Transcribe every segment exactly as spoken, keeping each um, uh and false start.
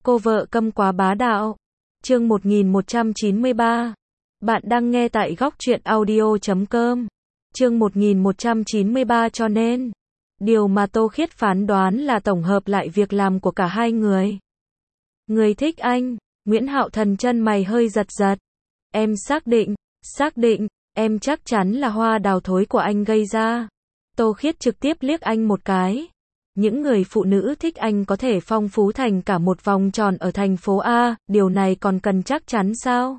Cô vợ câm quá bá đạo. Chương một nghìn một trăm chín mươi ba. Bạn đang nghe tại góc truyện audio chấm com. Chương một nghìn một trăm chín mươi ba cho nên, điều mà Tô Khiết phán đoán là tổng hợp lại việc làm của cả hai người. Người thích anh, Nguyễn Hạo Thần chân mày hơi giật giật. Em xác định, xác định, em chắc chắn là hoa đào thối của anh gây ra. Tô Khiết trực tiếp liếc anh một cái. Những người phụ nữ thích anh có thể phong phú thành cả một vòng tròn ở thành phố A, điều này còn cần chắc chắn sao?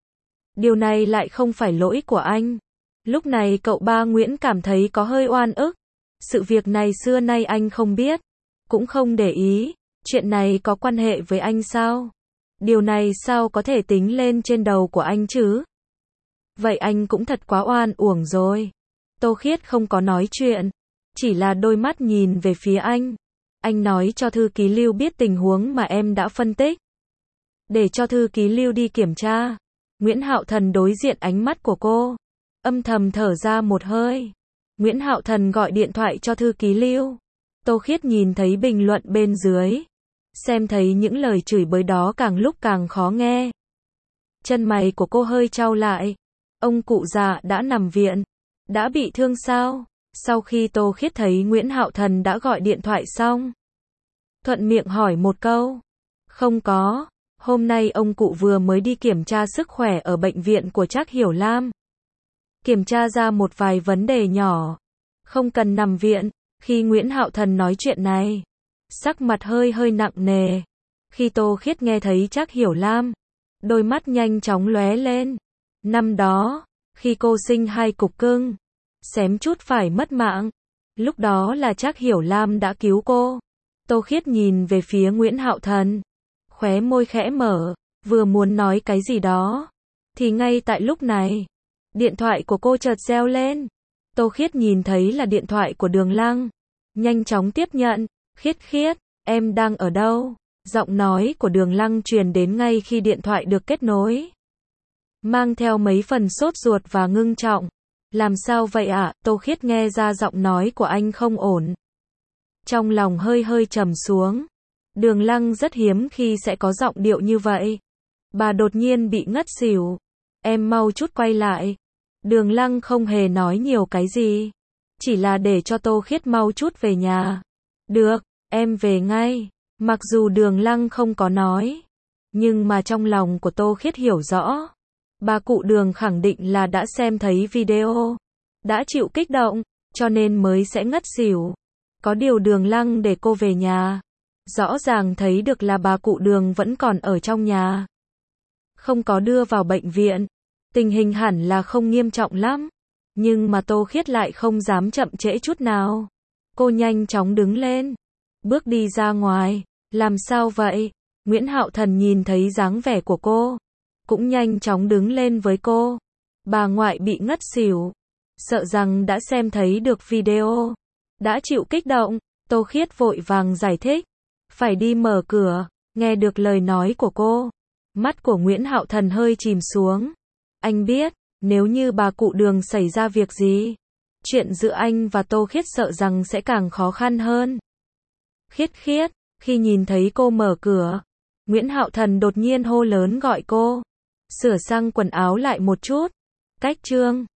Điều này lại không phải lỗi của anh. Lúc này cậu ba Nguyễn cảm thấy có hơi oan ức. Sự việc này xưa nay anh không biết, cũng không để ý. Chuyện này có quan hệ với anh sao? Điều này sao có thể tính lên trên đầu của anh chứ? Vậy anh cũng thật quá oan uổng rồi. Tô Khiết không có nói chuyện, chỉ là đôi mắt nhìn về phía anh. Anh nói cho thư ký Lưu biết tình huống mà em đã phân tích, để cho thư ký Lưu đi kiểm tra. Nguyễn Hạo Thần đối diện ánh mắt của cô, âm thầm thở ra một hơi. Nguyễn Hạo Thần gọi điện thoại cho thư ký Lưu. Tô Khiết nhìn thấy bình luận bên dưới, xem thấy những lời chửi bới đó càng lúc càng khó nghe. Chân mày của cô hơi chau lại. Ông cụ già đã nằm viện, đã bị thương sao? Sau khi Tô Khiết thấy Nguyễn Hạo Thần đã gọi điện thoại xong, thuận miệng hỏi một câu. Không có, hôm nay ông cụ vừa mới đi kiểm tra sức khỏe ở bệnh viện của Trác Hiểu Lam. Kiểm tra ra một vài vấn đề nhỏ, không cần nằm viện. Khi Nguyễn Hạo Thần nói chuyện này, sắc mặt hơi hơi nặng nề. Khi Tô Khiết nghe thấy Trác Hiểu Lam, đôi mắt nhanh chóng lóe lên. Năm đó, khi cô sinh hai cục cưng, xém chút phải mất mạng, lúc đó là Trác Hiểu Lam đã cứu cô. Tô Khiết nhìn về phía Nguyễn Hạo Thần, khóe môi khẽ mở, vừa muốn nói cái gì đó, thì ngay tại lúc này, điện thoại của cô chợt reo lên. Tô Khiết nhìn thấy là điện thoại của Đường Lăng, nhanh chóng tiếp nhận. Khiết Khiết, em đang ở đâu? Giọng nói của Đường Lăng truyền đến ngay khi điện thoại được kết nối, mang theo mấy phần sốt ruột và ngưng trọng. Làm sao vậy ạ? À? Tô Khiết nghe ra giọng nói của anh không ổn, trong lòng hơi hơi trầm xuống. Đường Lăng rất hiếm khi sẽ có giọng điệu như vậy. Bà đột nhiên bị ngất xỉu. Em mau chút quay lại. Đường Lăng không hề nói nhiều cái gì, chỉ là để cho Tô Khiết mau chút về nhà. Được, em về ngay. Mặc dù Đường Lăng không có nói, nhưng mà trong lòng của Tô Khiết hiểu rõ. Bà cụ Đường khẳng định là đã xem thấy video, đã chịu kích động, cho nên mới sẽ ngất xỉu. Có điều Đường Lăng để cô về nhà, rõ ràng thấy được là bà cụ Đường vẫn còn ở trong nhà, không có đưa vào bệnh viện. Tình hình hẳn là không nghiêm trọng lắm, nhưng mà Tô Khiết lại không dám chậm trễ chút nào. Cô nhanh chóng đứng lên, bước đi ra ngoài. Làm sao vậy? Nguyễn Hạo Thần nhìn thấy dáng vẻ của cô, cũng nhanh chóng đứng lên với cô. Bà ngoại bị ngất xỉu, sợ rằng đã xem thấy được video, đã chịu kích động. Tô Khiết vội vàng giải thích, phải đi mở cửa. Nghe được lời nói của cô, mắt của Nguyễn Hạo Thần hơi chìm xuống. Anh biết, nếu như bà cụ Đường xảy ra việc gì, chuyện giữa anh và Tô Khiết sợ rằng sẽ càng khó khăn hơn. Khiết Khiết, khi nhìn thấy cô mở cửa, Nguyễn Hạo Thần đột nhiên hô lớn gọi cô. Sửa sang quần áo lại một chút. Cách Trương.